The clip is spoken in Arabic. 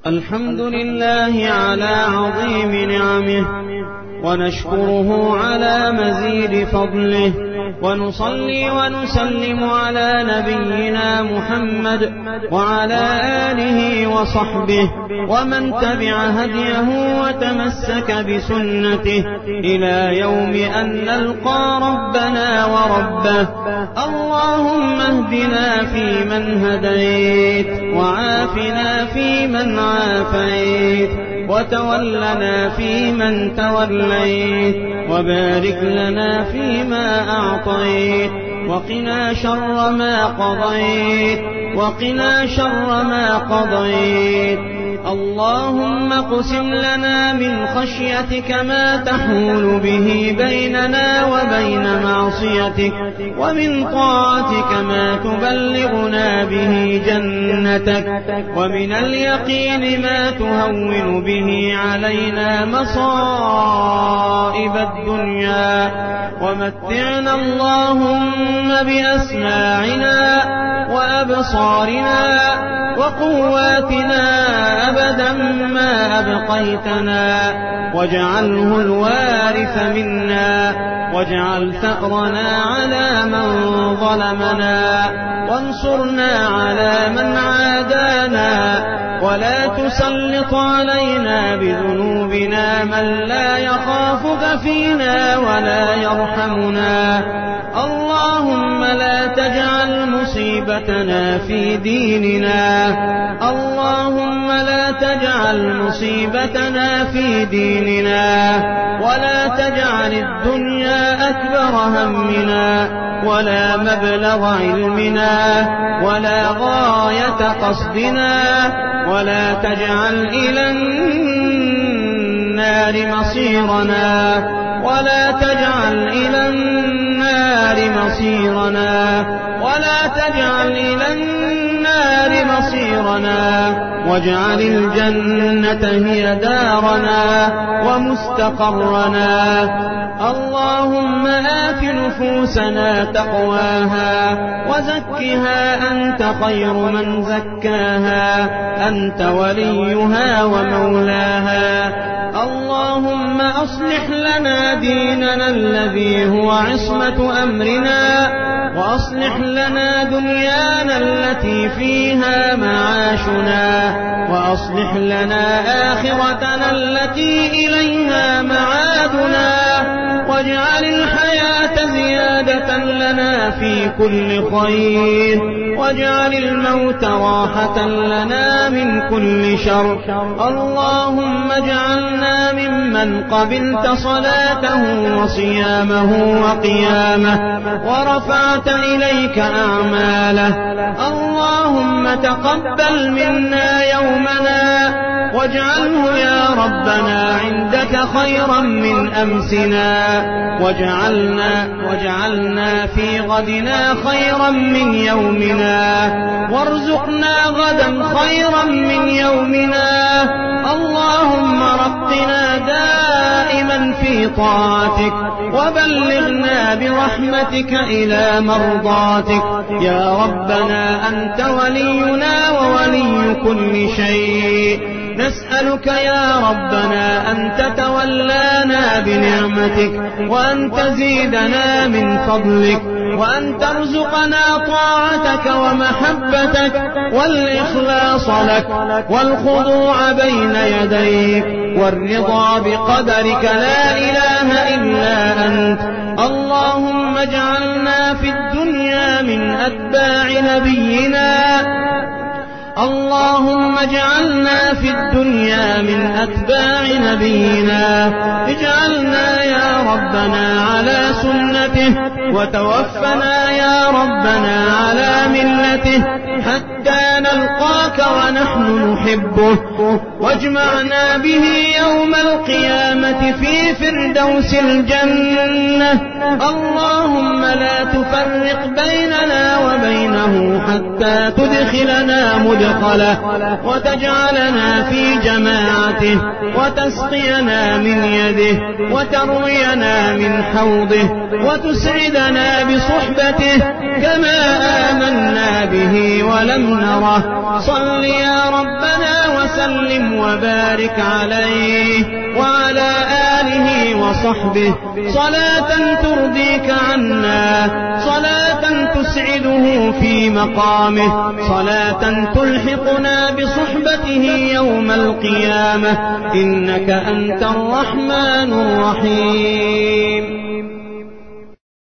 الحمد لله على عظيم نعمه، ونشكره على مزيد فضله، ونصلي ونسلم على نبينا محمد وعلى آله وصحبه ومن تبع هديه وتمسك بسنته إلى يوم أن نلقى ربنا وربه. اللهم اهدنا فيمن هديت، وعافنا فيمن عافيت، وتولنا فيمن توليت، وبارك لنا فيما أعطيت، وقنا شر ما قضيت، وقنا شر ما قضيت. اللهم اقسم لنا من خشيتك ما تحول به بيننا وبين معصيتك، ومن طاعتك ما تبلغنا به جنتك، ومن اليقين ما تهون به علينا مصائب الدنيا. ومتعنا اللهم بأسماعنا وأبصارنا وقواتنا أبدا ما أبقيتنا، واجعله الوارث منا، واجعل ثأرنا على من ظلمنا، وانصرنا على من عادانا، ولا تسلط علينا بذنوبنا من لا يخافك فينا ولا يرحمنا. اللهم لا تجعل مصيبتنا في ديننا، اللهم لا تجعل مصيبتنا في ديننا، ولا تجعل الدنيا أكبر همنا، ولا مبلغ علمنا، ولا غاية قصدنا، ولا تجعل إلى النار مصيرنا، ولا تجعل إلى النار مصيرنا، ولا تجعل إلى النار مصيرنا، واجعل الجنة هي دارنا ومستقرنا. اللهم آت نفوسنا تقواها، وزكها أنت خير من زكاها، أنت وليها ومولاها. اللهم أصلح لنا ديننا الذي هو عصمة أمرنا، وأصلح لنا دنيانا التي فيها معاشنا، وأصلح لنا آخرتنا التي إليها معادنا، واجعل الحياة زيادة لنا في كل خير، واجعل الموت راحة لنا من كل شر. اللهم اجعلنا ممن قبلت صلاته وصيامه وقيامه، ورفعت إليك أعماله. اللهم تقبل منا يومنا، واجعله يا ربنا عندك خيرا من أمسنا، واجعلنا في غدنا خيرا من يومنا، وارزقنا غدا خيرا من يومنا. اللهم ربنا دائما في طاعتك، وبلغنا برحمتك إلى مرضاتك. يا ربنا أنت ولينا وولي كل شيء، نسألك يا ربنا أن تتولانا بنعمتك، وأن تزيدنا من فضلك، وأن ترزقنا طاعتك ومحبتك والإخلاص لك، والخضوع بين يديك، والرضا بقدرك لا إله إلا أنت. اللهم اجعلنا في الدنيا من أتباع نبينا، اللهم اجعلنا في الدنيا من أتباع نبينا، اجعلنا يا ربنا على سنته، وتوفنا يا ربنا على ملته، حتى نلقاك ونحن نحبه، واجمعنا به يوم القيامة في فردوس الجنة. اللهم لا تفرق بيننا وبينه حتى تدخلنا مدخله، وتجعلنا في جماعته، وتسقينا من يده، وتروينا من حوضه، وتسعدنا بصحبته كما آمنا به ولم نره الآخرة. صل يا ربنا وسلم وبارك عليه وعلى آله وصحبه صلاة ترضيك عنا، صلاة تسعده في مقامه، صلاة تلحقنا بصحبته يوم القيامة، إنك أنت الرحمن الرحيم.